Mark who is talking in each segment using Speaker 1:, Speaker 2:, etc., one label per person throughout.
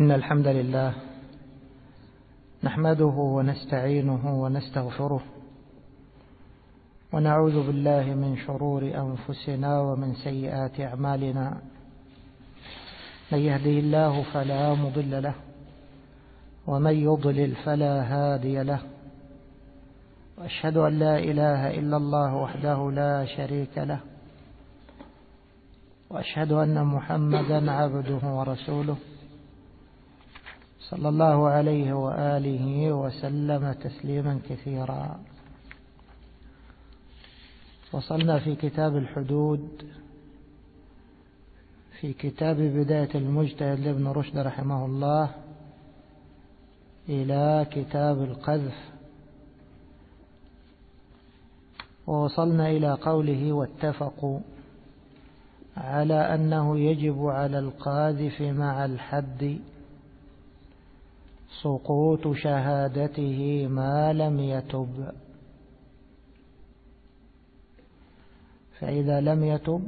Speaker 1: إن الحمد لله نحمده ونستعينه ونستغفره ونعوذ بالله من شرور أنفسنا ومن سيئات أعمالنا. من يهده الله فلا مضل له ومن يضلل فلا هادي له، وأشهد أن لا إله إلا الله وحده لا شريك له، وأشهد أن محمدا عبده ورسوله صلى الله عليه وآله وسلم تسليما كثيرا. وصلنا في كتاب الحدود في كتاب بداية المجتهد لابن رشد رحمه الله إلى كتاب القذف، ووصلنا إلى قوله: واتفقوا على أنه يجب على القاذف مع الحد سقوط شهادته ما لم يتب، فإذا لم يتب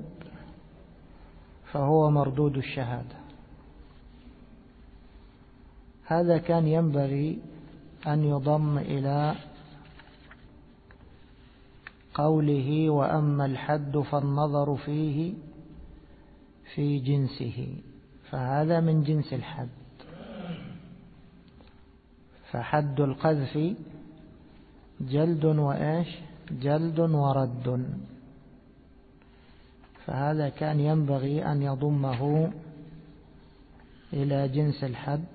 Speaker 1: فهو مردود الشهادة. هذا كان ينبغي أن يضم إلى قوله: وأما الحد فالنظر فيه في جنسه، فهذا من جنس الحد. فحد القذف جلد وإيش؟ جلد ورد، فهذا كان ينبغي أن يضمه إلى جنس الحد،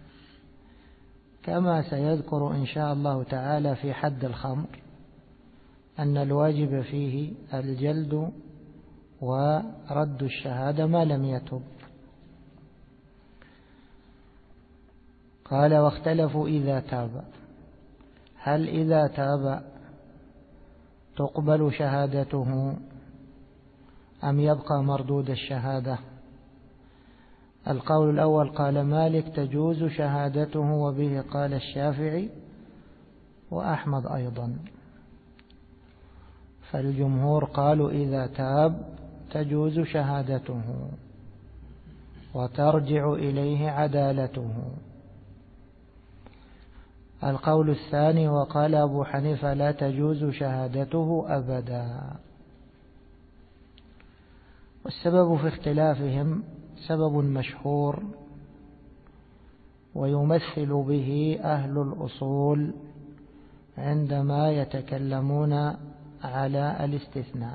Speaker 1: كما سيذكر إن شاء الله تعالى في حد الخمر أن الواجب فيه الجلد ورد الشهادة ما لم يتب. قال: واختلفوا إذا تاب، هل إذا تاب تقبل شهادته أم يبقى مردود الشهادة؟ القول الأول قال مالك: تجوز شهادته، وبه قال الشافعي وأحمد أيضا. فالجمهور قالوا إذا تاب تجوز شهادته وترجع إليه عدالته. القول الثاني وقال أبو حنيفة: لا تجوز شهادته أبدا. والسبب في اختلافهم سبب مشهور ويمثل به أهل الأصول عندما يتكلمون على الاستثناء.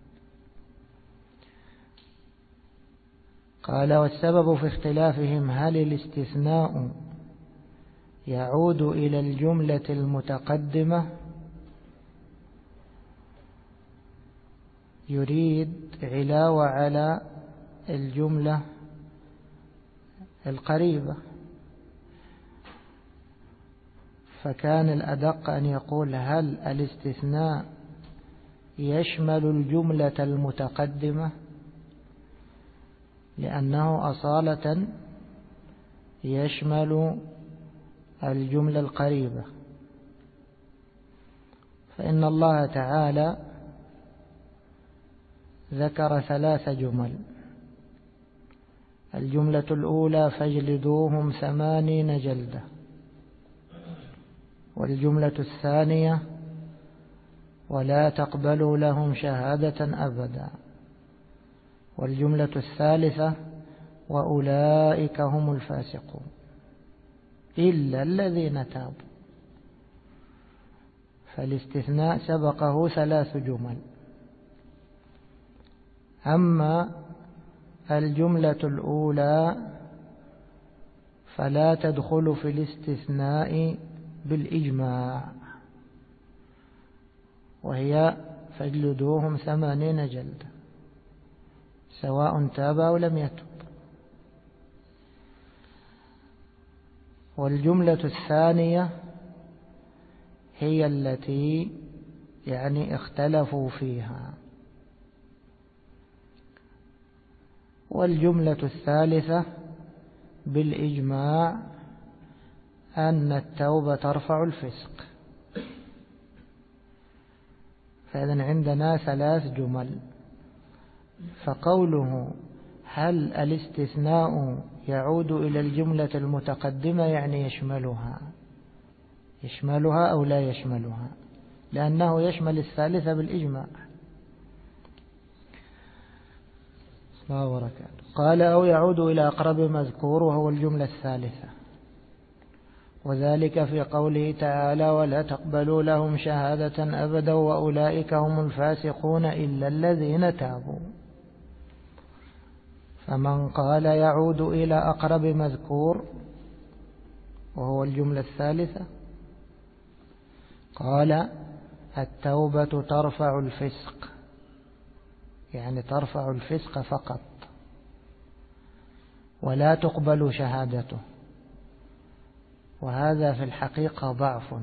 Speaker 1: قال: والسبب في اختلافهم هل الاستثناء يعود إلى الجملة المتقدمة، يريد علاوة على الجملة القريبة، فكان الأدق أن يقول: هل الاستثناء يشمل الجملة المتقدمة، لأنه أصالة يشمل الجملة القريبة. فإن الله تعالى ذكر 3 جمل: الجملة الأولى: فاجلدوهم 80 جلدة، والجملة الثانية: ولا تقبلوا لهم شهادة أبدا، والجملة الثالثة: وأولئك هم الفاسقون إلا الذين تابوا. فالاستثناء سبقه 3 جمل. أما الجملة الأولى فلا تدخل في الاستثناء بالإجماع، وهي: فاجلدوهم 80 جلدة سواء تاب أو لم يتب. والجملة الثانية هي التي اختلفوا فيها. والجملة الثالثة بالإجماع أن التوبة ترفع الفسق. فإذن عندنا 3 جمل. فقوله: هل الاستثناء يعود إلى الجملة المتقدمة يعني يشملها أو لا يشملها، لأنه يشمل الثالثة بالإجماع. قال أو يعود إلى أقرب مذكور وهو الجملة الثالثة، وذلك في قوله تعالى ولا تقبلوا لهم شهادة أبدا وأولئك هم الفاسقون إلا الذين تابوا. فمن قال يعود إلى أقرب مذكور وهو الجملة الثالثة قال التوبة ترفع الفسق، يعني ترفع الفسق فقط ولا تقبل شهادته، وهذا في الحقيقة ضعف،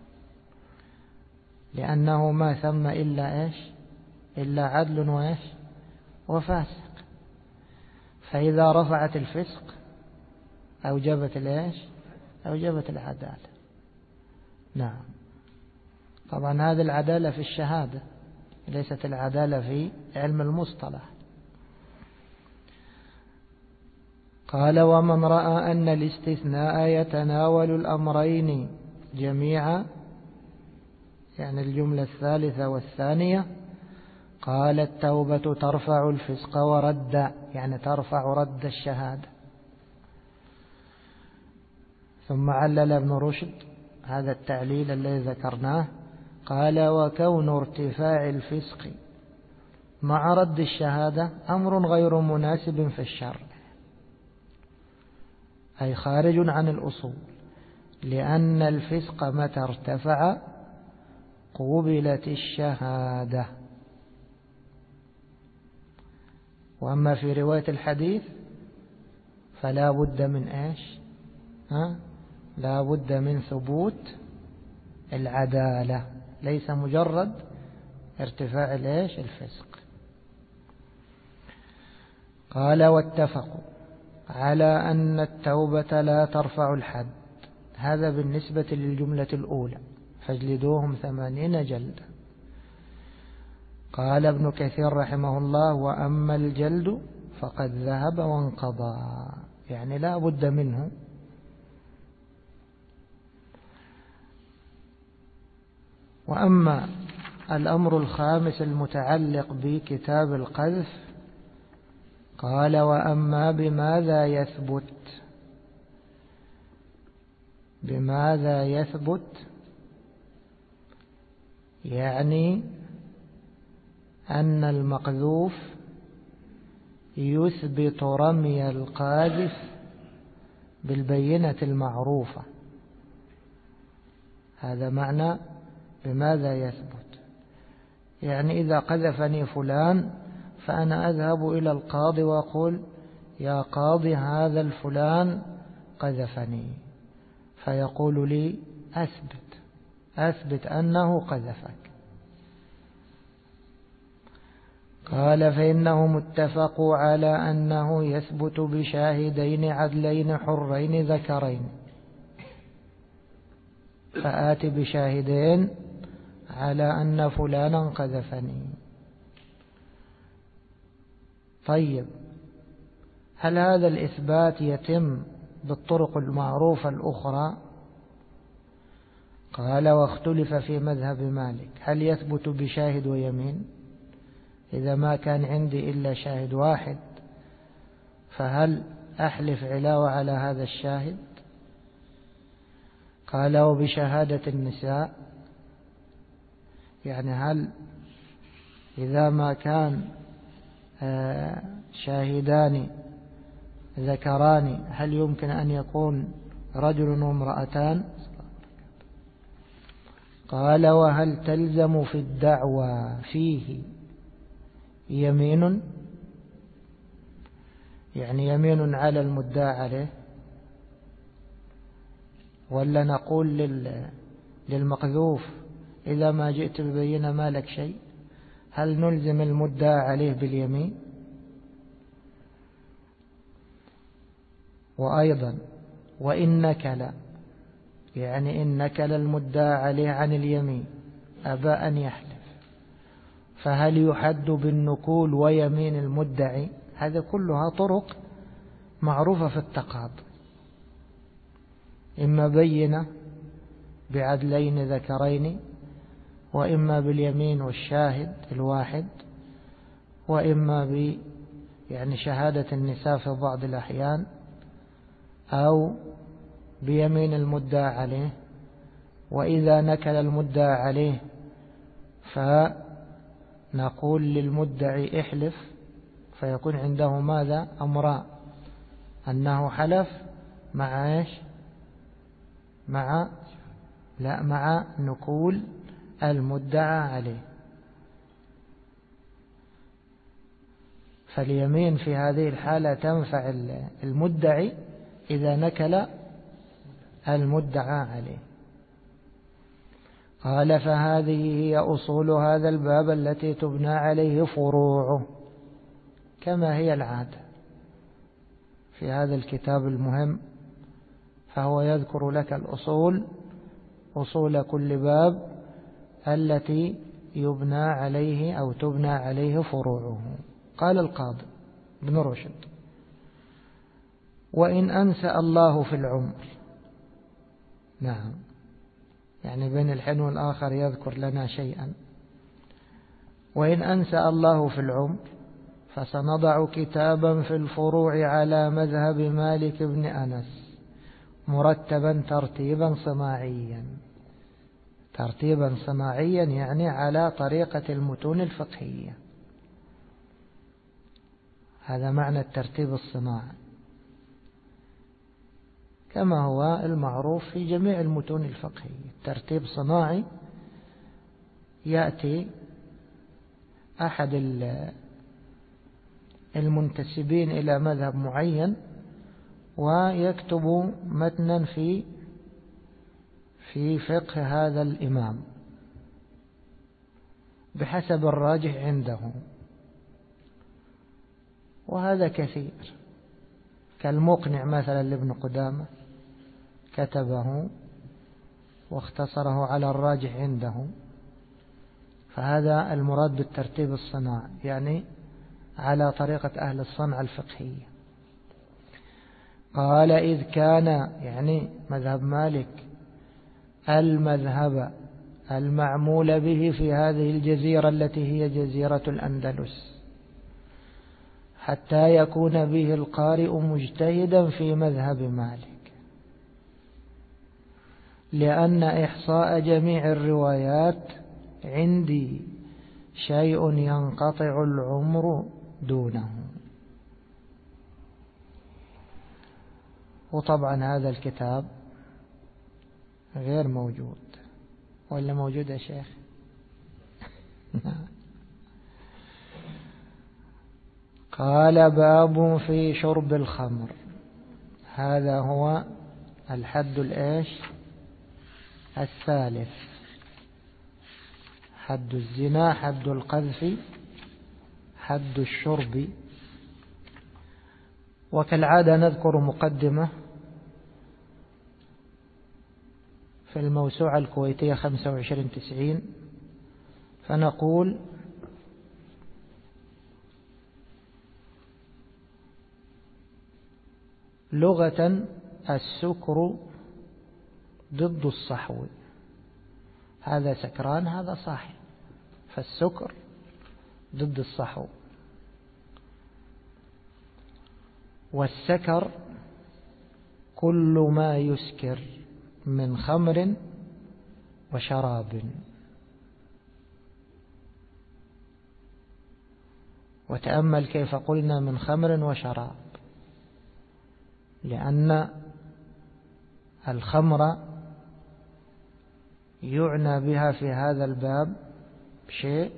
Speaker 1: لأنه ما ثم إلا إلا عدل وفاسق، فإذا رفعت الفسق أوجبت أوجبت العدالة. نعم، طبعا هذه العدالة في الشهادة، ليست العدالة في علم المصطلح. قال ومن رأى أن الاستثناء يتناول الأمرين جميعا، يعني الجملة الثالثة والثانية، قال التوبة ترفع الفسق ورد، يعني ترفع رد الشهادة. ثم علل ابن رشد هذا التعليل الذي ذكرناه، قال وكون ارتفاع الفسق مع رد الشهادة أمر غير مناسب في الشرع، أي خارج عن الأصول، لأن الفسق متى ارتفع قبلت الشهادة. وأما في رواية الحديث فلا بد من لا بد من ثبوت العدالة، ليس مجرد ارتفاع الفسق. قال واتفقوا على أن التوبة لا ترفع الحد، هذا بالنسبة للجملة الأولى فاجلدوهم 80 جلدة. قال ابن كثير رحمه الله وأما الجلد فقد ذهب وانقضى، يعني لا بد منه. وأما الأمر الخامس المتعلق بكتاب القذف، قال وأما بماذا يثبت، يعني أن المقذوف يثبت رمي القاذف بالبينة المعروفة، هذا معنى بماذا يثبت. يعني إذا قذفني فلان فأنا أذهب إلى القاضي وأقول يا قاضي هذا الفلان قذفني، فيقول لي أثبت أنه قذفك. قال فإنهم اتفقوا على أنه يثبت بشاهدين عدلين حرين ذكرين، فآت بشاهدين على أن فلانا قذفني. طيب، هل هذا الإثبات يتم بالطرق المعروفة الأخرى؟ قال واختلف في مذهب مالك هل يثبت بشاهد ويمين؟ إذا ما كان عندي إلا شاهد واحد فهل أحلف علاوة على هذا الشاهد؟ قال وبشهادة النساء، يعني هل إذا ما كان شاهدان ذكران هل يمكن أن يكون رجل وامرأتان؟ قال وهل تلزم في الدعوى فيه يمين، يعني يمين على المدعى عليه، ولا نقول للمقذوف إذا ما جئت ببينة ما لك شيء؟ هل نلزم المدعى عليه باليمين؟ وأيضا وإن نكل، يعني إن نكل المدعى عليه عن اليمين أبى أن يحلف، فهل يحد بالنكول ويمين المدعي؟ هذا كلها طرق معروفة في التقاضي، إما بينة بعدلين ذكرين، وإما باليمين والشاهد الواحد، وإما يعني شهادة النساء في بعض الأحيان، أو بيمين المدعى عليه. وإذا نكل المدعى عليه فنقول للمدعي احلف، فيكون عنده ماذا؟ أمران: أنه حلف مع إيش؟ مع نقول المدعى عليه. فاليمين في هذه الحالة تنفع المدعي إذا نكل المدعى عليه. قال: فهذه هي أصول هذا الباب التي تبنى عليه فروعه، كما هي العادة في هذا الكتاب المهم، فهو يذكر لك الأصول، أصول كل باب التي يبنى عليه أو تبنى عليه فروعه. قال القاضي ابن رشد: وإن أنسأ الله في العمر. نعم، يعني بين الحين والآخر يذكر لنا شيئا. وإن أنسأ الله في العمر فسنضع كتابا في الفروع على مذهب مالك بن أنس، مرتبا ترتيبا صناعيا. ترتيبا صناعيا يعني على طريقة المتون الفقهية، هذا معنى الترتيب الصناعي، كما هو المعروف في جميع المتون الفقهية. ترتيب صناعي، يأتي أحد المنتسبين إلى مذهب معين ويكتب متنا في فقه هذا الإمام بحسب الراجح عنده، وهذا كثير، كالمقنع مثلا لابن قدامة كتبه واختصره على الراجح عنده، فهذا المراد بالترتيب الصناعي، يعني على طريقة أهل الصنعة الفقهية. قال: إذ كان، يعني مذهب مالك، المذهب المعمول به في هذه الجزيرة التي هي جزيرة الأندلس، حتى يكون به القارئ مجتهدا في مذهب مالك، لأن إحصاء جميع الروايات عندي شيء ينقطع العمر دونه. وطبعا هذا الكتاب غير موجود، ولا موجود يا شيخ؟ قال: باب في شرب الخمر. هذا هو الحد الإيش؟ الثالث. حد الزنا، حد القذف، حد الشرب. وكالعادة نذكر مقدمة في الموسوعة الكويتية 25/90، فنقول: لغة السكر ضد الصحو، هذا سكران هذا صاحي، فالسكر ضد الصحو. والسكر كل ما يسكر من خمر وشراب. وتأمل كيف قلنا من خمر وشراب، لأن الخمر يعنى بها في هذا الباب شيء،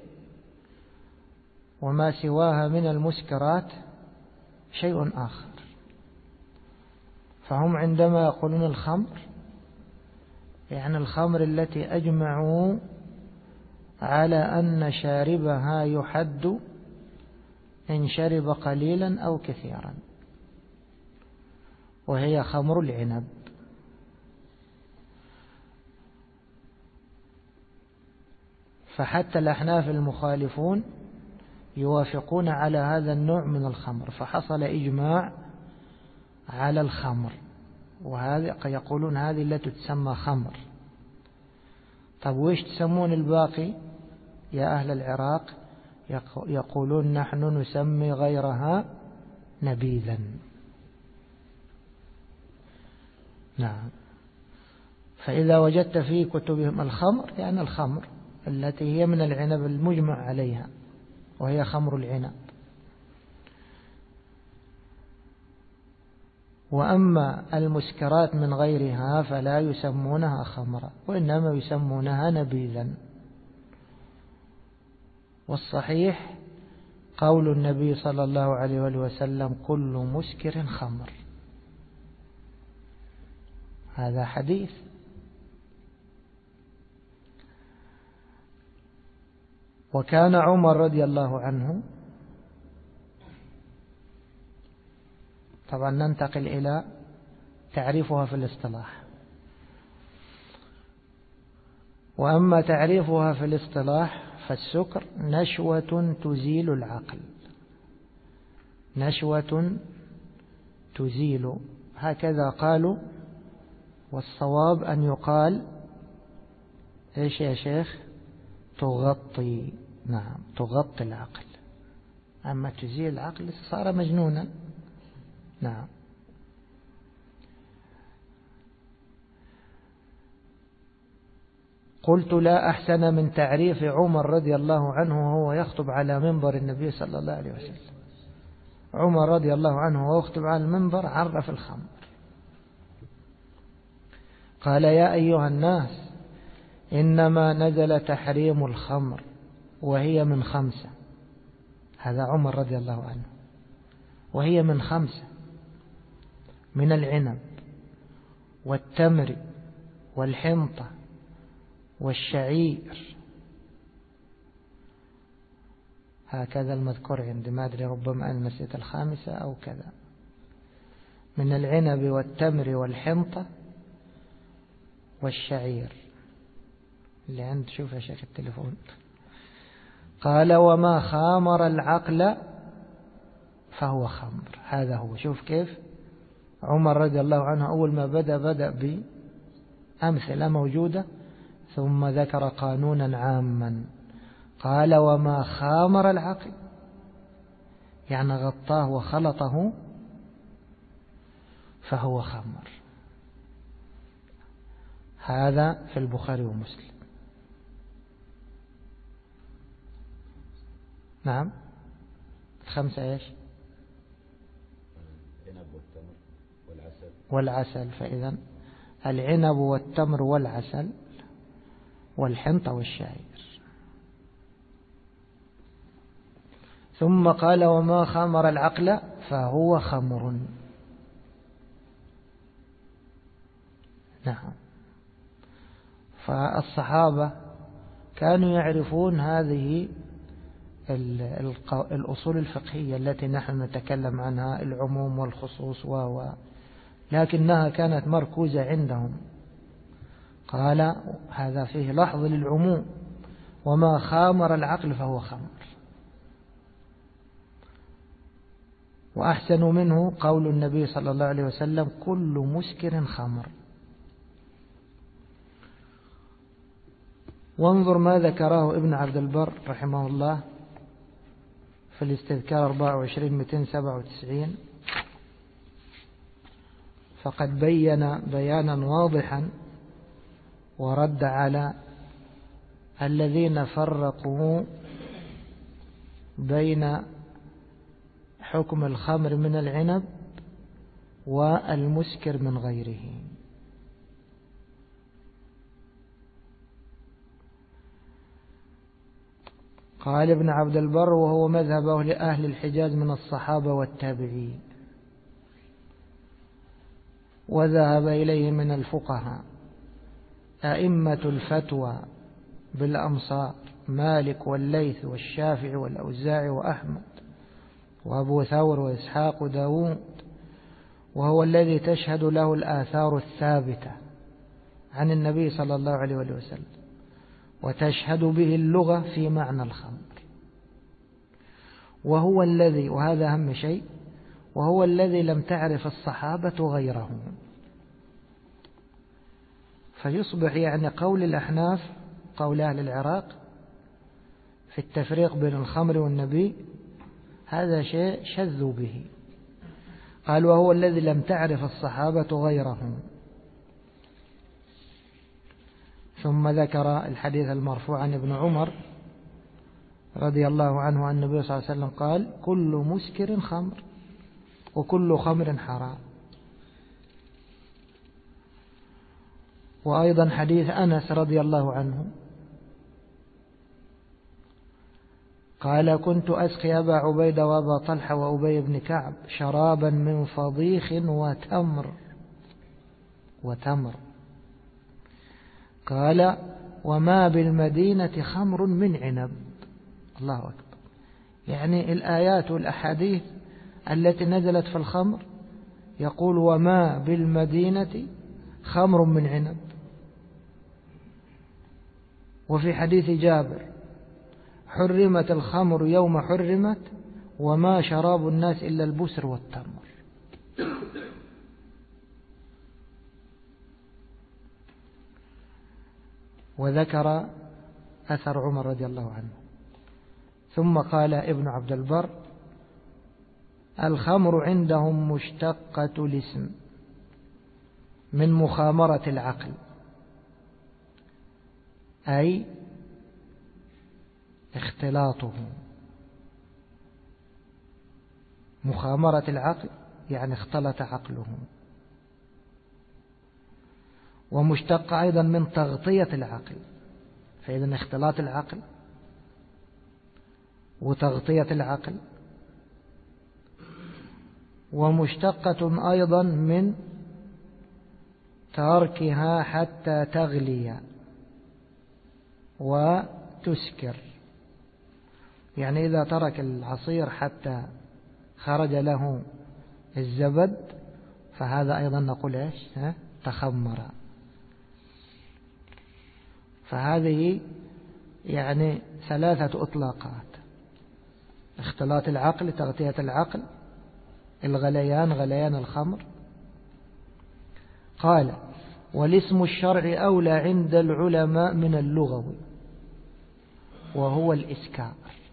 Speaker 1: وما سواها من المسكرات شيء آخر. فهم عندما يقولون الخمر، يعني الخمر التي أجمعوا على أن شاربها يحد إن شرب قليلا أو كثيرا، وهي خمر العنب. فحتى الأحناف المخالفون يوافقون على هذا النوع من الخمر، فحصل إجماع على الخمر، وهذه يقولون هذه التي تسمى خمر. طب وإيش تسمون الباقي يا أهل العراق؟ يقولون نحن نسمي غيرها نبيذا. نعم. فإذا وجدت في كتبهم الخمر يعني الخمر التي هي من العنب المجمع عليها، وهي خمر العنب. وأما المسكرات من غيرها فلا يسمونها خمرا، وإنما يسمونها نبيذا. والصحيح قول النبي صلى الله عليه وسلم كل مسكر خمر، هذا حديث. وكان عمر رضي الله عنه، طبعا ننتقل إلى تعريفها في الاصطلاح. وأما تعريفها في الاصطلاح فالسكر نشوة تزيل العقل، نشوة تزيل، هكذا قالوا. والصواب أن يقال إيش يا شيخ؟ تغطي. نعم، تغطي العقل. أما تزيل العقل صار مجنونا. نعم. قلت لا أحسن من تعريف عمر رضي الله عنه وهو يخطب على منبر النبي صلى الله عليه وسلم. عمر رضي الله عنه وهو يخطب على المنبر عرف الخمر، قال يا أيها الناس إنما نزل تحريم الخمر وهي من 5. هذا عمر رضي الله عنه. وهي من 5: من العنب والتمر والحنطة والشعير، هكذا المذكور عندي، ما أدري ربما أن نسيت 5 أو كذا. من العنب والتمر والحنطة والشعير. اللي عنده شوف يا شيخ التليفون. قال وما خامر العقل فهو خمر. هذا هو. شوف كيف عمر رضي الله عنه أول ما بدأ بأمثلة موجودة، ثم ذكر قانونا عاما. قال وما خامر العقل، يعني غطاه وخلطه، فهو خمر. هذا في البخاري ومسلم. نعم. 5 إيش؟ العنب والتمر والعسل. فإذا العنب والتمر والعسل والحنطة والشعير. ثم قال وما خمر العقل فهو خمر. نعم. فالصحابة كانوا يعرفون هذه الأصول الفقهية التي نحن نتكلم عنها، العموم والخصوص لكنها كانت مركوزة عندهم. قال هذا فيه لحظ للعموم، وما خامر العقل فهو خمر. وأحسن منه قول النبي صلى الله عليه وسلم كل مسكر خمر. وانظر ما ذكره ابن عبد البر رحمه الله في الاستذكار 24/297، فقد بين بيانا واضحا ورد على الذين فرقوا بين حكم الخمر من العنب والمسكر من غيره. قال ابن عبد البر وهو مذهبه لأهل الحجاز من الصحابة والتابعين، وذهب إليه من الفقهاء أئمة الفتوى بالأمصار مالك والليث والشافعي والأوزاعي وأحمد وأبو ثور وإسحاق وداود، وهو الذي تشهد له الآثار الثابتة عن النبي صلى الله عليه وسلم، وتشهد به اللغة في معنى الخمر. وهو الذي، وهذا أهم شيء، وهو الذي لم تعرف الصحابة غيره. فيصبح يعني قول الأحناف قول أهل العراق في التفريق بين الخمر والنبي هذا شيء شذوا به. قال وهو الذي لم تعرف الصحابة غيره. ثم ذكر الحديث المرفوع عن ابن عمر رضي الله عنه أن النبي صلى الله عليه وسلم قال كل مسكر خمر وكل خمر حرام. وأيضا حديث أنس رضي الله عنه قال كنت أسقي أبا عبيدة وأبا طلحة وأبي بن كعب شرابا من فضيخ وتمر قال وما بالمدينة خمر من عنب. الله أكبر. يعني الآيات والأحاديث التي نزلت في الخمر يقول وما بالمدينة خمر من عنب. وفي حديث جابر حرمت الخمر يوم حرمت وما شراب الناس إلا البسر والتمر. وذكر أثر عمر رضي الله عنه. ثم قال ابن عبد البر الخمر عندهم مشتقة الاسم من مخامرة العقل، أي اختلاطه. مخامرة العقل يعني اختلط عقله. ومشتق أيضا من تغطية العقل، فإذا اختلاط العقل وتغطية العقل. ومشتقة أيضا من تركها حتى تغلي وتسكر، يعني إذا ترك العصير حتى خرج له الزبد فهذا أيضا نقول إيش؟ تخمر. فهذه يعني ثلاثة إطلاقات: اختلاط العقل، تغطية العقل، غليان الخمر. قال والاسم الشرعي أولى عند العلماء من اللغوي وهو الإسكار،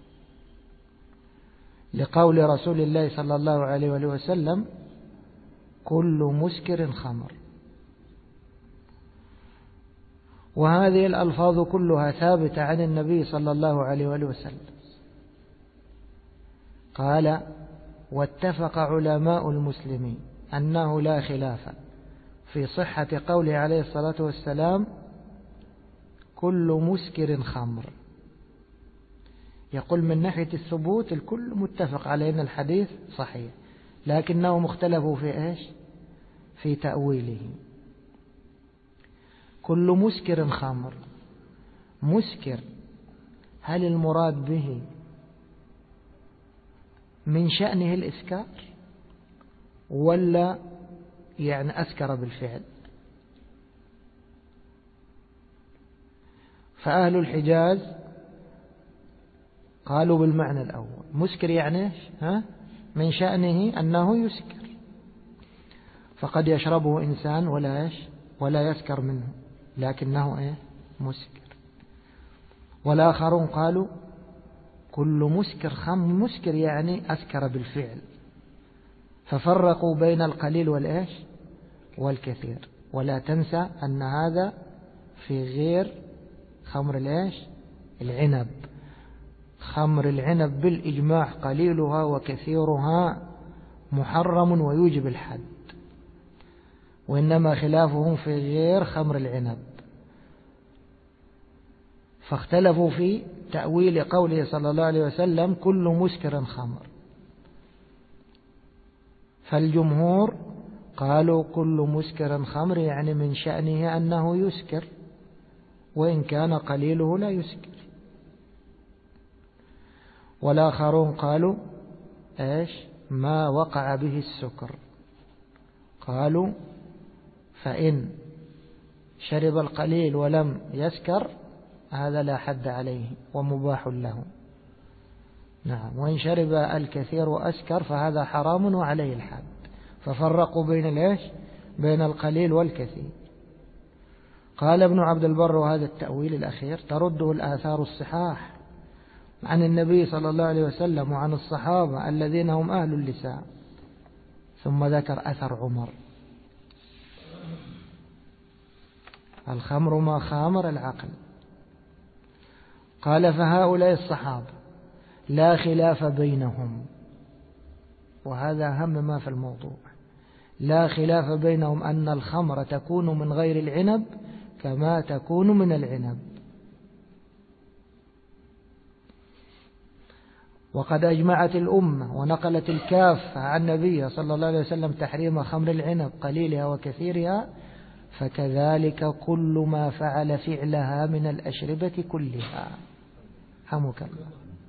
Speaker 1: لقول رسول الله صلى الله عليه وسلم كل مسكر خمر. وهذه الألفاظ كلها ثابتة عن النبي صلى الله عليه وسلم. قال واتفق علماء المسلمين أنه لا خلاف في صحة قوله عليه الصلاة والسلام كل مسكر خمر. يقول من ناحية الثبوت الكل متفق على أن الحديث صحيح، لكنهم اختلفوا في إيش؟ في تأويله. كل مسكر خمر، مسكر هل المراد به من شأنه الإسكار ولا يعني أسكر بالفعل؟ فأهل الحجاز قالوا بالمعنى الأول، مسكر يعني من شأنه أنه يسكر، فقد يشربه إنسان ولا يسكر منه لكنه مسكر. والآخرون قالوا كل مسكر خمر، مسكر يعني أسكر بالفعل، ففرقوا بين القليل والكثير. ولا تنسى أن هذا في غير خمر العنب. خمر العنب بالإجماع قليلها وكثيرها محرم ويوجب الحد، وإنما خلافهم في غير خمر العنب. فاختلفوا في تأويل قوله صلى الله عليه وسلم كل مسكر خمر. فالجمهور قالوا كل مسكر خمر يعني من شأنه أنه يسكر وإن كان قليله لا يسكر. والآخرون قالوا ما وقع به السكر. قالوا فإن شرب القليل ولم يسكر هذا لا حد عليه ومباح له، نعم. وإن شرب الكثير وأسكر فهذا حرام وعليه الحد. ففرقوا بين بين القليل والكثير. قال ابن عبد البر وهذا التأويل الأخير ترده الآثار الصحاح عن النبي صلى الله عليه وسلم وعن الصحابة الذين هم أهل اللسان. ثم ذكر أثر عمر: الخمر ما خامر العقل. قال: فهؤلاء الصحابة لا خلاف بينهم، وهذا أهم ما في الموضوع، لا خلاف بينهم أن الخمر تكون من غير العنب كما تكون من العنب. وقد أجمعت الأمة ونقلت الكافة عن النبي صلى الله عليه وسلم تحريم خمر العنب قليلها وكثيرها، فكذلك كل ما فعل فعلها من الأشربة كلها. حمك الله.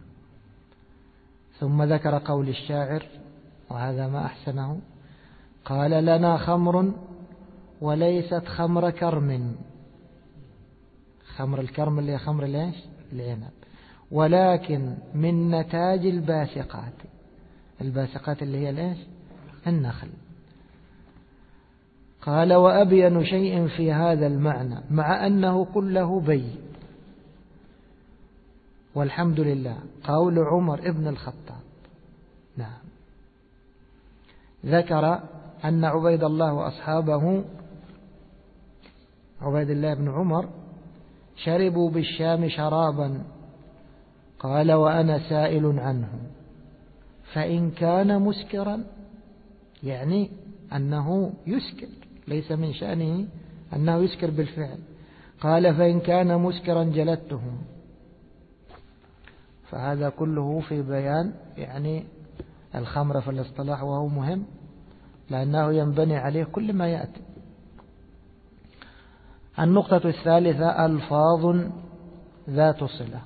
Speaker 1: ثم ذكر قول الشاعر وهذا ما أحسنه: قال: لنا خمر وليست خمر كرم. خمر الكرم اللي هي خمر العنب، ولكن من نتاج الباسقات. الباسقات اللي هي النخل. قال: وأبين شيء في هذا المعنى مع أنه كله بين والحمد لله قول عمر ابن الخطاب. نعم. ذكر أن عبيد الله وأصحابه عبيد الله بن عمر شربوا بالشام شرابا، قال: وأنا سائل عنه، فإن كان مسكرا، يعني أنه يسكر، ليس من شأنه أنه يسكر بالفعل. قال: فإن كان مسكرا جلدتهم. فهذا كله في بيان يعني الخمر في الاصطلاح، وهو مهم لأنه ينبني عليه كل ما يأتي. النقطة الثالثة: ألفاظ ذات صلة.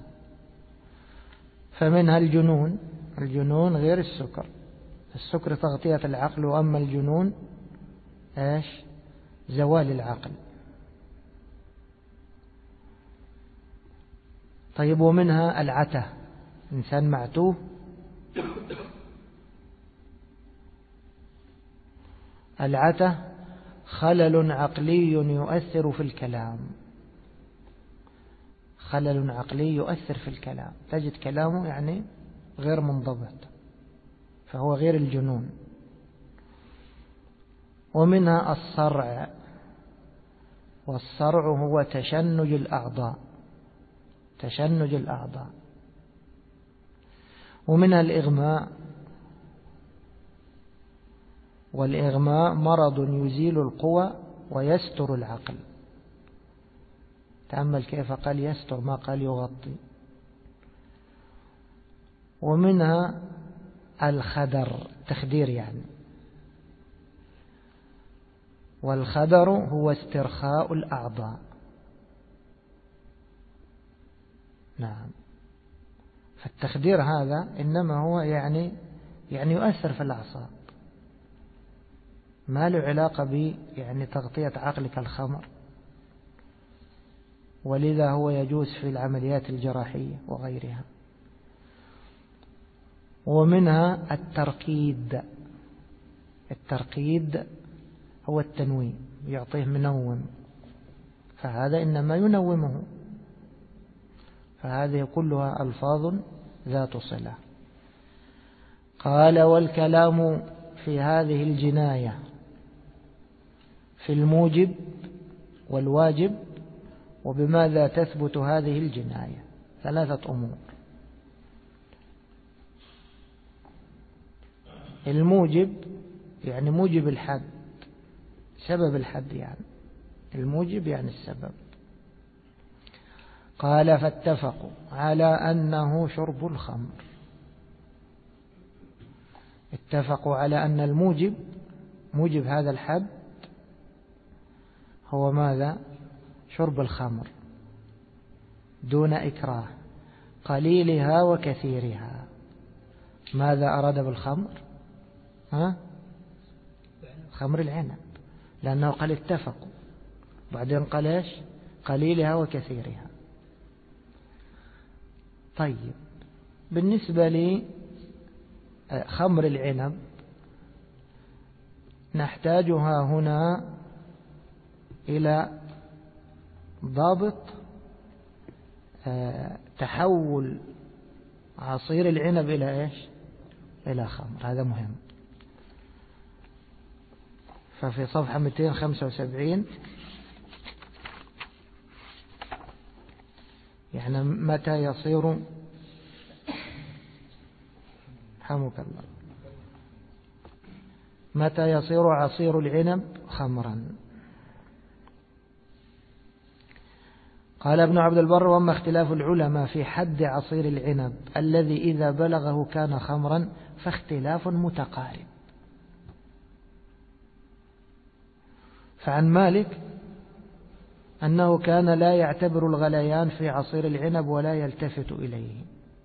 Speaker 1: فمنها الجنون. الجنون غير السكر. السكر تغطية العقل، وأما الجنون زوال العقل. طيب، ومنها العته. إنسان معتوه. العته خلل عقلي يؤثر في الكلام. خلل عقلي يؤثر في الكلام، تجد كلامه يعني غير منضبط، فهو غير الجنون. ومنها الصرع. والصرع هو تشنج الأعضاء. تشنج الأعضاء. ومنها الإغماء. والإغماء مرض يزيل القوى ويستر العقل. تأمل كيف قال يستر ما قال يغطي. ومنها الخدر، تخدير يعني. والخدر هو استرخاء الأعضاء. نعم. فالتخدير هذا إنما هو يعني يؤثر في الأعصاب، ما له علاقة يعني تغطية عقلك الخمر، ولذا هو يجوز في العمليات الجراحية وغيرها. ومنها الترقيد. الترقيد هو التنويم، يعطيه منوم، فهذا إنما ينومه. فهذه كلها ألفاظ ذات صلة. قال: والكلام في هذه الجناية في الموجب والواجب، وبماذا تثبت هذه الجناية. ثلاثة أمور: الموجب يعني موجب الحد، سبب الحد يعني. الموجب يعني السبب. قال: فاتفقوا على أنه شرب الخمر. اتفقوا على أن الموجب، موجب هذا الحد، هو ماذا؟ شرب الخمر دون إكراه، قليلها وكثيرها. ماذا أراد بالخمر؟ خمر العنب، لأنه قال اتفقوا، بعدين قال إيش؟ قليلها وكثيرها. طيب، بالنسبة لخمر العنب نحتاجها هنا إلى ضابط تحول عصير العنب إلى إيش؟ إلى خمر. هذا مهم. ففي صفحة 275 يعني متى يصير حمك الله متى يصير عصير العنب خمرا؟ قال ابن عبد البر: وأما اختلاف العلماء في حد عصير العنب الذي إذا بلغه كان خمرا فاختلاف متقارب. فعن مالك أنه كان لا يعتبر الغليان في عصير العنب ولا يلتفت إليه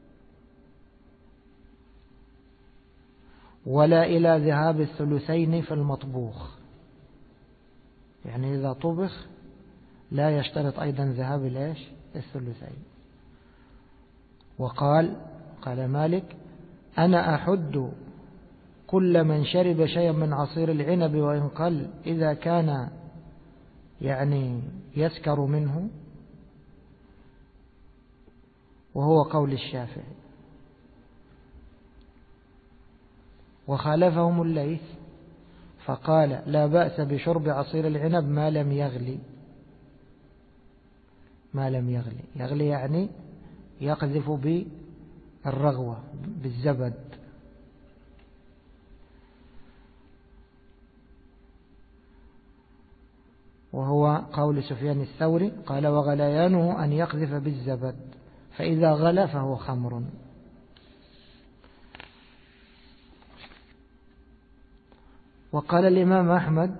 Speaker 1: ولا إلى ذهاب الثلثين في المطبوخ، يعني إذا طبخ لا يشترط أيضا ذهاب الثلثين. وقال مالك: أنا أحد كل من شرب شيئا من عصير العنب وإن قل إذا كان يعني يسكر منه، وهو قول الشافعي. وخالفهم الليث فقال: لا بأس بشرب عصير العنب ما لم يغلي. يغلي يعني يقذف بالرغوة بالزبد. وهو قول سفيان الثوري قال: وغليانه أن يقذف بالزبد، فإذا غلى فهو خمر. وقال الإمام أحمد: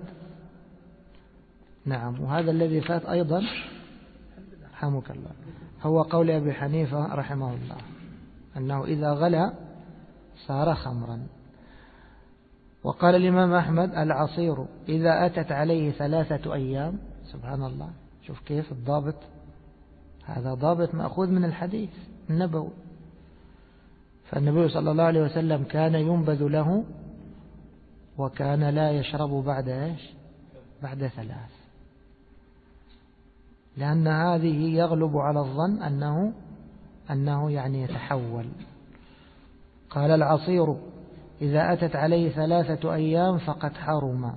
Speaker 1: نعم، وهذا الذي فات أيضا حمك الله هو قول أبي حنيفة رحمه الله، أنه إذا غلى صار خمرا. وقال الإمام أحمد: العصير إذا أتت عليه 3 أيام. سبحان الله، شوف كيف الضابط، هذا ضابط مأخوذ من الحديث النبوي. فالنبي صلى الله عليه وسلم كان ينبذ له وكان لا يشرب بعد 3، لأن هذه يغلب على الظن أنه يعني يتحول. قال: العصير إذا أتت عليه 3 أيام فقد حرم.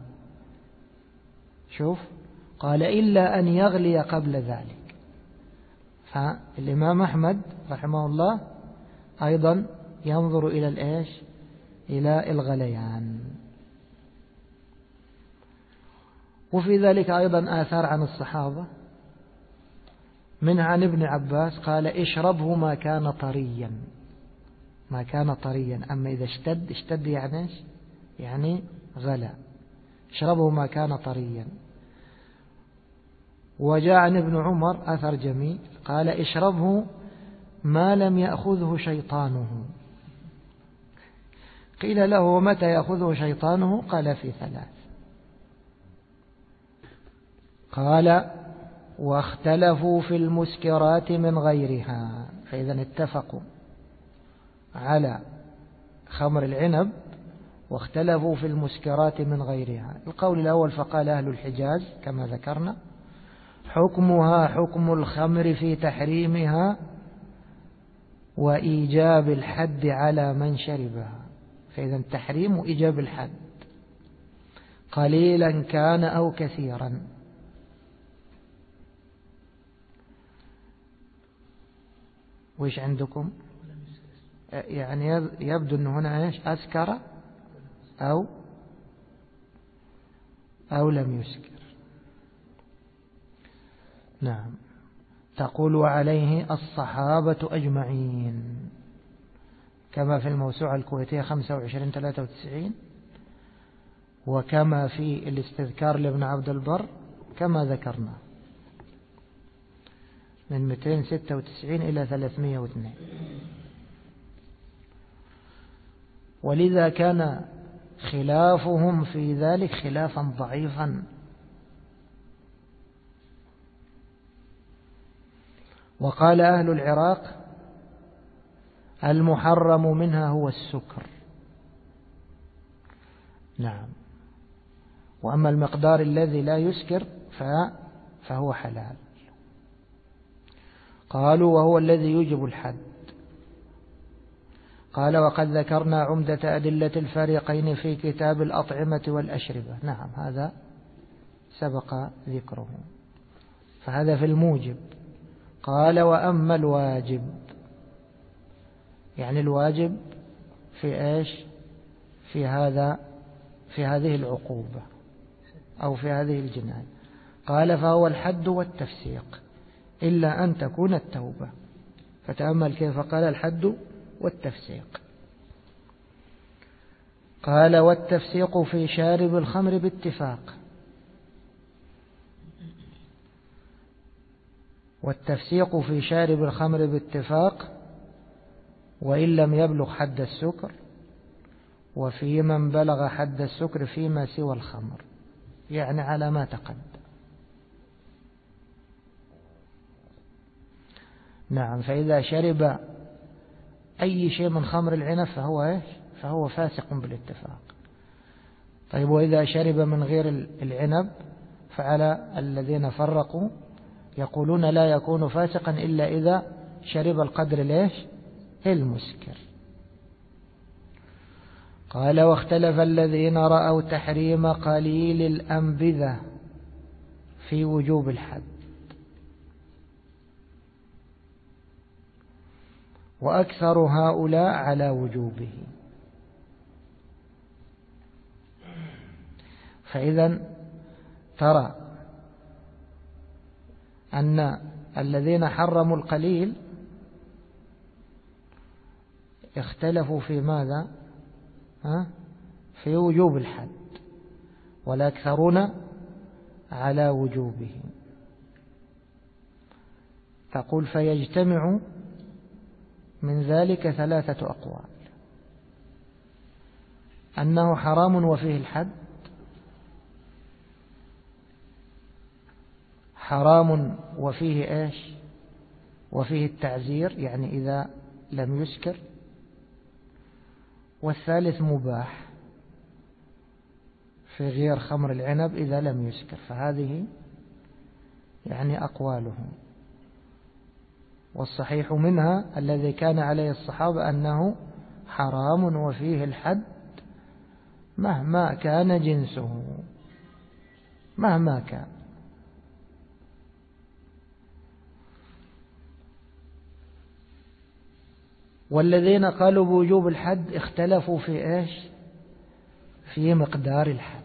Speaker 1: شوف، قال: إلا أن يغلي قبل ذلك. فالإمام أحمد رحمه الله أيضا ينظر إلى الغليان. وفي ذلك أيضا آثار عن الصحابة، منها عن ابن عباس قال: اشربه ما كان طريا. أما إذا اشتد يعني غلى. اشربه ما كان طريا. وجاء عن ابن عمر أثر جميل قال: اشربه ما لم يأخذه شيطانه. قيل له: ومتى يأخذه شيطانه؟ قال: في 3. قال: واختلفوا في المسكرات من غيرها. فإذا اتفقوا على خمر العنب واختلفوا في المسكرات من غيرها. القول الأول فقال أهل الحجاز كما ذكرنا: حكمها حكم الخمر في تحريمها وإيجاب الحد على من شربها. فإذا التحريم وإيجاب الحد، قليلا كان أو كثيرا. وإيش عندكم؟ يعني يبدو أن هنا أسكر أو لم يسكر. نعم. تقول: وعليه الصحابة أجمعين، كما في الموسوعة الكويتية 25-93، وكما في الاستذكار لابن عبد البر كما ذكرنا من 296 إلى 302. ولذا كان خلافهم في ذلك خلافا ضعيفا. وقال أهل العراق: المحرم منها هو السكر. نعم. وأما المقدار الذي لا يسكر فهو حلال. قالوا وهو الذي يوجب الحد. قال وقد ذكرنا عمدة أدلة الفريقين في كتاب الأطعمة والأشربة. نعم هذا سبق ذكره، فهذا في الموجب. قال وأما الواجب، يعني الواجب في إيش؟ في هذه العقوبة أو في هذه الجناية. قال فهو الحد والتفسيق إلا أن تكون التوبة. فتأمل كيف قال الحد والتفسيق. قال والتفسيق في شارب الخمر باتفاق. والتفسيق في شارب الخمر باتفاق وإن لم يبلغ حد السكر، وفي من بلغ حد السكر فيما سوى الخمر، يعني على ما تقدم. نعم. فإذا شرب أي شيء من خمر العنب فهو فاسق بالاتفاق. طيب وإذا شرب من غير العنب فعلى الذين فرقوا يقولون لا يكون فاسقا إلا إذا شرب القدر المسكر. قال واختلف الذين رأوا تحريم قليل الأنبذة في وجوب الحد، وأكثر هؤلاء على وجوبه. فإذا ترى أن الذين حرموا القليل اختلفوا في ماذا؟ في وجوب الحد، والأكثرون على وجوبه. تقول فيجتمع من ذلك 3 أقوال: أنه حرام وفيه الحد، حرام وفيه إيش؟ وفيه التعزير، يعني إذا لم يسكر، والثالث مباح في غير خمر العنب إذا لم يسكر. فهذه يعني أقوالهم، والصحيح منها الذي كان عليه الصحابة أنه حرام وفيه الحد مهما كان جنسه، مهما كان. والذين قالوا بوجوب الحد اختلفوا في إيش؟ في مقدار الحد،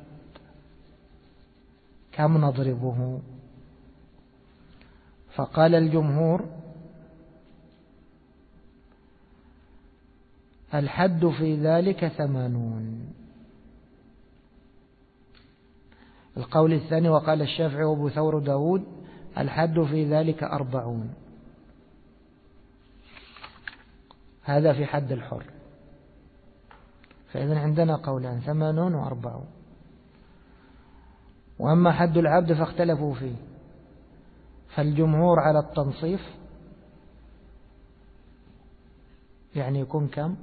Speaker 1: كم نضربه؟ فقال الجمهور الحد في ذلك 80. القول الثاني وقال الشافعي وابو ثور داود الحد في ذلك 40. هذا في حد الحر. فإذن عندنا قولان 80 و40. وأما حد العبد فاختلفوا فيه، فالجمهور على التنصيف، يعني يكون كم؟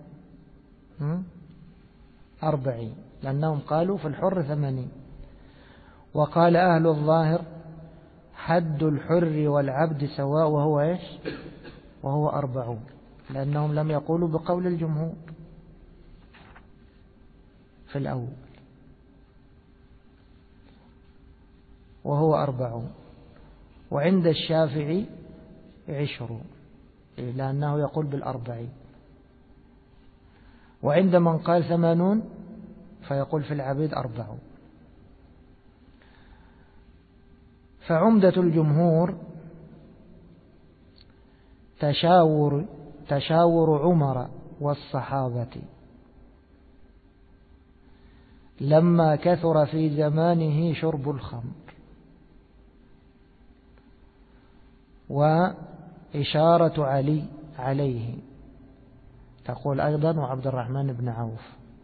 Speaker 1: 40، لأنهم قالوا في الحر 80. وقال أهل الظاهر حد الحر والعبد سواء وهو إيش؟ وهو 40، لأنهم لم يقولوا بقول الجمهور في الأول، وهو 40. وعند الشافعي 20، لأنه يقول 40. وعند من قال 80 فيقول في العبيد 40. فعمدة الجمهور تشاور عمر والصحابة لما كثر في زمانه شرب الخمر، وإشارة علي عليه، تقول أيضا وعبد الرحمن بن عوف،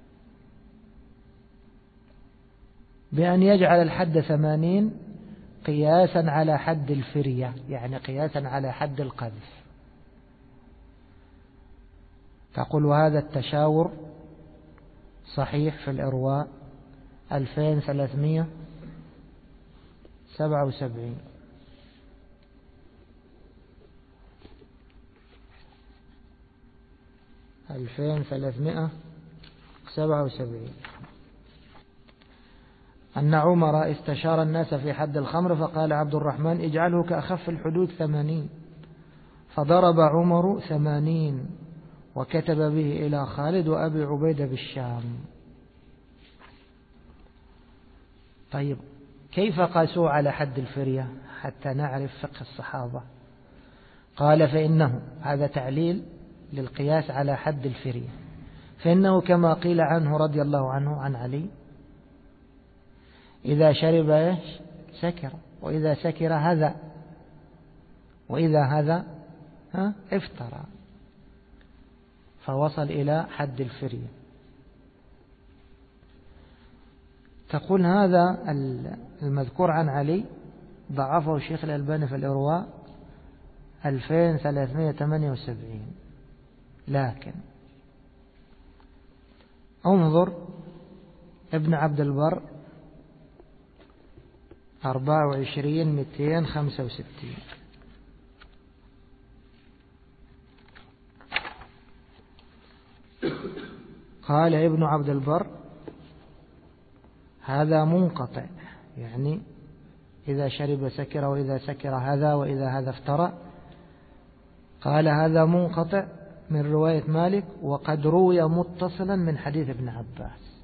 Speaker 1: بأن يجعل الحد 80 قياسا على حد الفرية، يعني قياسا على حد القذف. تقول وهذا التشاور صحيح في الإرواء 2377. أن عمر استشار الناس في حد الخمر فقال عبد الرحمن اجعله كأخف الحدود 80، فضرب عمر 80 وكتب به إلى خالد وأبي عبيدة بالشام. طيب كيف قاسوا على حد الفرية حتى نعرف فقه الصحابة؟ قال فإنه هذا تعليل للقياس على حد الفرية، فإنه كما قيل عنه رضي الله عنه عن علي إذا شرب سكر، وإذا سكر هذا، وإذا هذا افترى، فوصل إلى حد الفرية. تقول هذا المذكور عن علي ضعفه الشيخ الألباني في الإرواء 2378، لكن انظر ابن عبد البر 24265. قال ابن عبد البر هذا منقطع، يعني إذا شرب سكر، وإذا سكر هذا، وإذا هذا افترى. قال هذا منقطع من رواية مالك، وقد روي متصلا من حديث ابن عباس.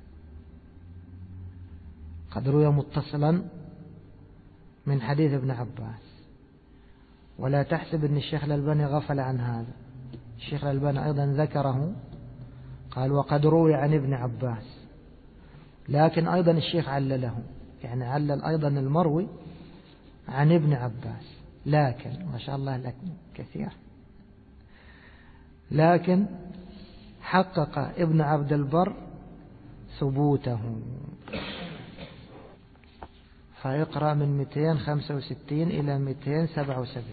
Speaker 1: قد روي متصلا من حديث ابن عباس. ولا تحسب أن الشيخ الألباني غفل عن هذا، الشيخ الألباني أيضا ذكره، قال وقد روي عن ابن عباس، لكن أيضا الشيخ علله، يعني علل أيضا المروي عن ابن عباس، لكن ما شاء الله لك كثير، لكن حقق ابن عبد البر ثبوته. فيقرأ من 265 إلى 277.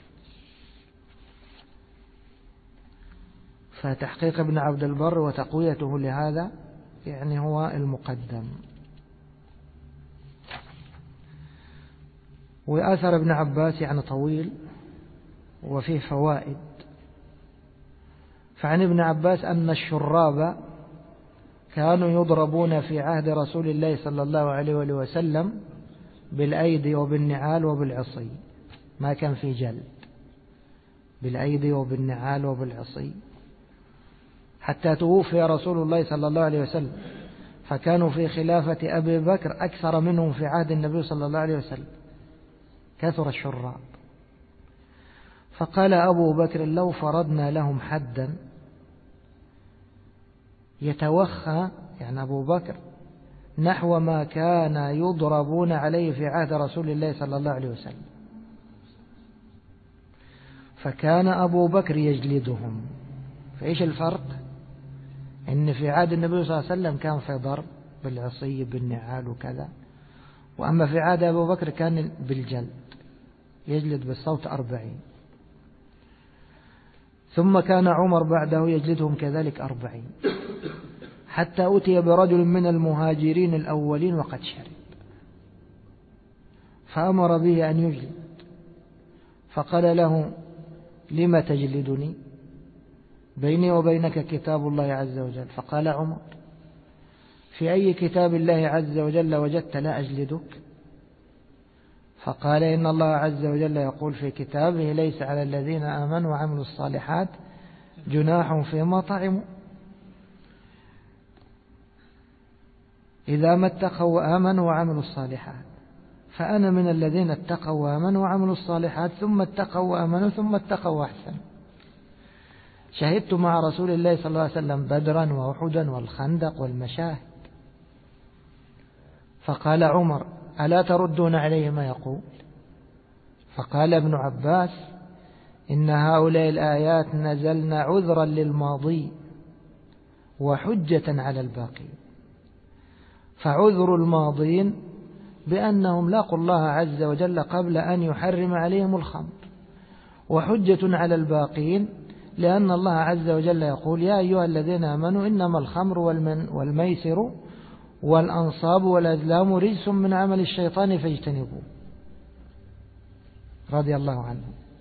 Speaker 1: فتحقيق ابن عبد البر وتقويته لهذا يعني هو المقدم. وأثر ابن عباس يعني طويل وفيه فوائد. فعن ابن عباس أن الشراب كانوا يضربون في عهد رسول الله صلى الله عليه وسلم بالأيدي وبالنعال وبالعصي، ما كان في جلد، بالأيدي وبالنعال وبالعصي، حتى توفي رسول الله صلى الله عليه وسلم، فكانوا في خلافة أبي بكر أكثر منهم في عهد النبي صلى الله عليه وسلم، كثر الشراب. فقال أبو بكر لو فرضنا لهم حدا يتوخى، يعني أبو بكر، نحو ما كان يضربون عليه في عهد رسول الله صلى الله عليه وسلم. فكان أبو بكر يجلدهم. فإيش الفرق؟ إن في عهد النبي صلى الله عليه وسلم كان في ضرب بالعصي بالنعال وكذا، وأما في عهد أبو بكر كان بالجلد، يجلد بالصوت 40. ثم كان عمر بعده يجلدهم كذلك 40، حتى أتي برجل من المهاجرين الأولين وقد شرب، فأمر به أن يجلد، فقال له لم تجلدني؟ بيني وبينك كتاب الله عز وجل. فقال عمر في أي كتاب الله عز وجل وجدت لا أجلدك؟ فقال إن الله عز وجل يقول في كتابه ليس على الذين آمنوا وعملوا الصالحات جناح فيما طعموا إذا ما اتقوا وآمنوا وعملوا الصالحات. فأنا من الذين اتقوا وآمنوا وعملوا الصالحات ثم اتقوا وآمنوا ثم اتقوا وأحسنوا. شهدت مع رسول الله صلى الله عليه وسلم بدرا وأحدا والخندق والمشاهد. فقال عمر ألا تردون عليه ما يقول؟ فقال ابن عباس إن هؤلاء الآيات نزلن عذرا للماضي وحجة على الباقي. فعذر الماضين بأنهم لاقوا الله عز وجل قبل أن يحرم عليهم الخمر، وحجة على الباقين لأن الله عز وجل يقول يا أيها الذين آمنوا إنما الخمر والميسر والأنصاب والأزلام رجس من عمل الشيطان فاجتنبوه رضي الله عنه.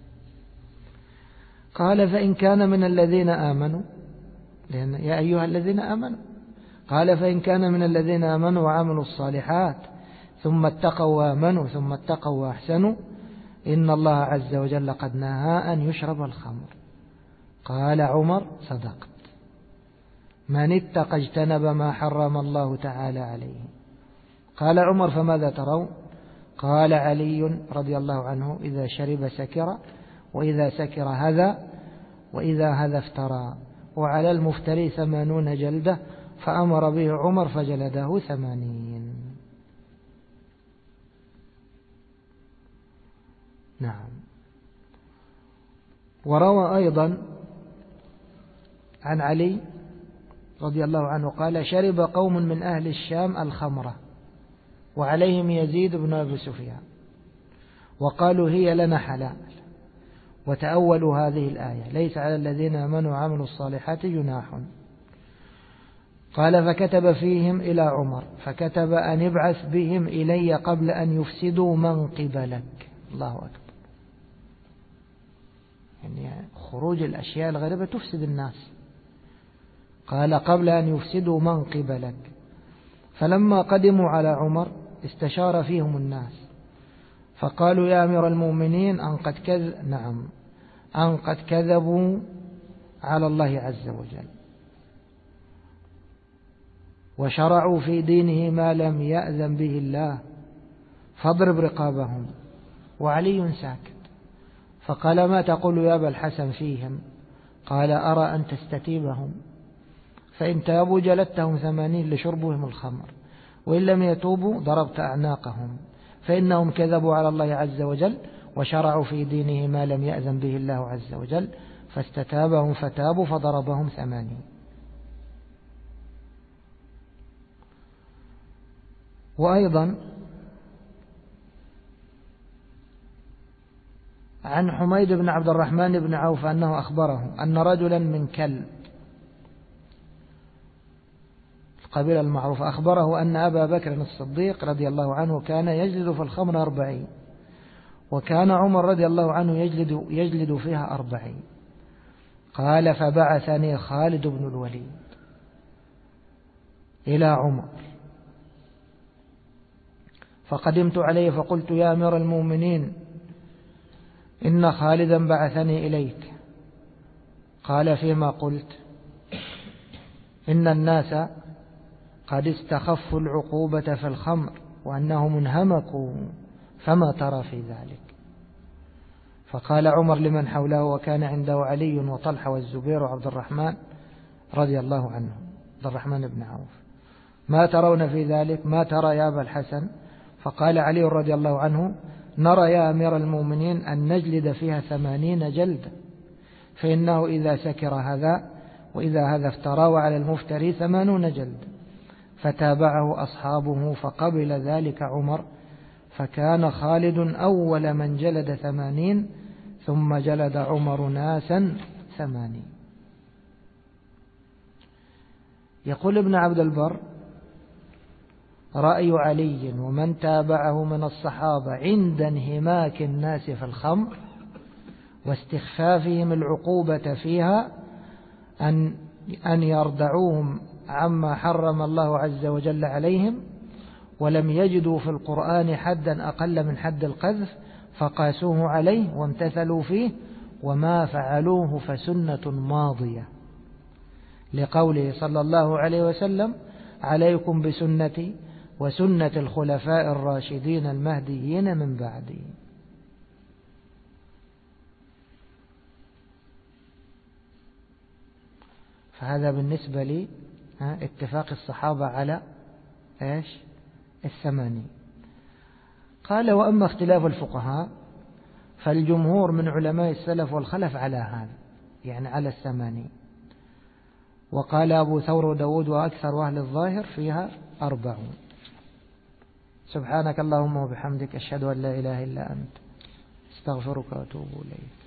Speaker 1: قال فإن كان من الذين آمنوا، لأن يا أيها الذين آمنوا، قال فإن كان من الذين آمنوا وعملوا الصالحات ثم اتقوا وآمنوا ثم اتقوا وأحسنوا إن الله عز وجل قد نهى أن يشرب الخمر. قال عمر صدقت، من اتقى اجتنب ما حرم الله تعالى عليه. قال عمر فماذا ترون؟ قال علي رضي الله عنه إذا شرب سكر، وإذا سكر هذا، وإذا هذا افترى، وعلى المفتري 80 جلدة، فأمر به عمر فجلده 80. نعم. وروى أيضا عن علي رضي الله عنه قال شرب قوم من أهل الشام الخمرة وعليهم يزيد بن أبي سفيان وقالوا هي لنا حلال، وتأولوا هذه الآية ليس على الذين آمنوا وعملوا الصالحات جناح. قال فكتب فيهم إلى عمر فكتب أن ابعث بهم إلي قبل أن يفسدوا من قبلك. الله أكبر. يعني خروج الأشياء الغريبة تفسد الناس. قال قبل أن يفسدوا من قبلك. فلما قدموا على عمر استشار فيهم الناس فقالوا يا أمير المؤمنين أن قد كذبوا على الله عز وجل وشرعوا في دينه ما لم يأذن به الله فاضرب رقابهم. وعلي ساكت. فقال ما تقول يا أبا الحسن فيهم؟ قال أرى أن تستتيبهم، فإن تابوا جلدتهم 80 لشربهم الخمر، وإن لم يتوبوا ضربت أعناقهم، فإنهم كذبوا على الله عز وجل وشرعوا في دينه ما لم يأذن به الله عز وجل. فاستتابهم فتابوا فضربهم 80. وأيضا عن حميد بن عبد الرحمن بن عوف أنه أخبره أن رجلا من كلب القبيلة المعروفة أخبره أن أبا بكر الصديق رضي الله عنه كان يجلد في الخمر 40 وكان عمر رضي الله عنه يجلد فيها 40. قال فبعثني خالد بن الوليد إلى عمر فقدمت عليه فقلت يا أمير المؤمنين إن خالدا بعثني إليك. قال فيما قلت؟ إن الناس قد استخفوا العقوبة في الخمر وأنهم انهمكوا، فما ترى في ذلك؟ فقال عمر لمن حوله وكان عنده علي وطلحة والزبير وعبد الرحمن رضي الله عنه عبد الرحمن بن عوف ما ترون في ذلك؟ ما ترى يا أبا الحسن؟ فقال علي رضي الله عنه نرى يا أمير المؤمنين أن نجلد فيها 80 جلدة، فإنه إذا سكر هذا وإذا هذا افترى، وعلى المفتري 80 جلدة. فتابعه أصحابه فقبل ذلك عمر، فكان خالد أول من جلد 80 ثم جلد عمر ناسا 80. يقول ابن عبد البر رأي علي ومن تابعه من الصحابة عند انهماك الناس في الخمر واستخفافهم العقوبة فيها أن يردعوهم عما حرم الله عز وجل عليهم، ولم يجدوا في القرآن حدا أقل من حد القذف فقاسوه عليه وامتثلوا فيه، وما فعلوه فسنة ماضية، لقوله صلى الله عليه وسلم عليكم بسنتي وسنة الخلفاء الراشدين المهديين من بعدي. فهذا بالنسبة لي اتفاق الصحابة على إيش؟ 80. قال وأما اختلاف الفقهاء فالجمهور من علماء السلف والخلف على هذا، يعني على 80. وقال أبو ثور وداود وأكثر أهل الظاهر فيها 40. سبحانك اللهم وبحمدك أشهد أن لا إله إلا أنت استغفرك وأتوب إليك.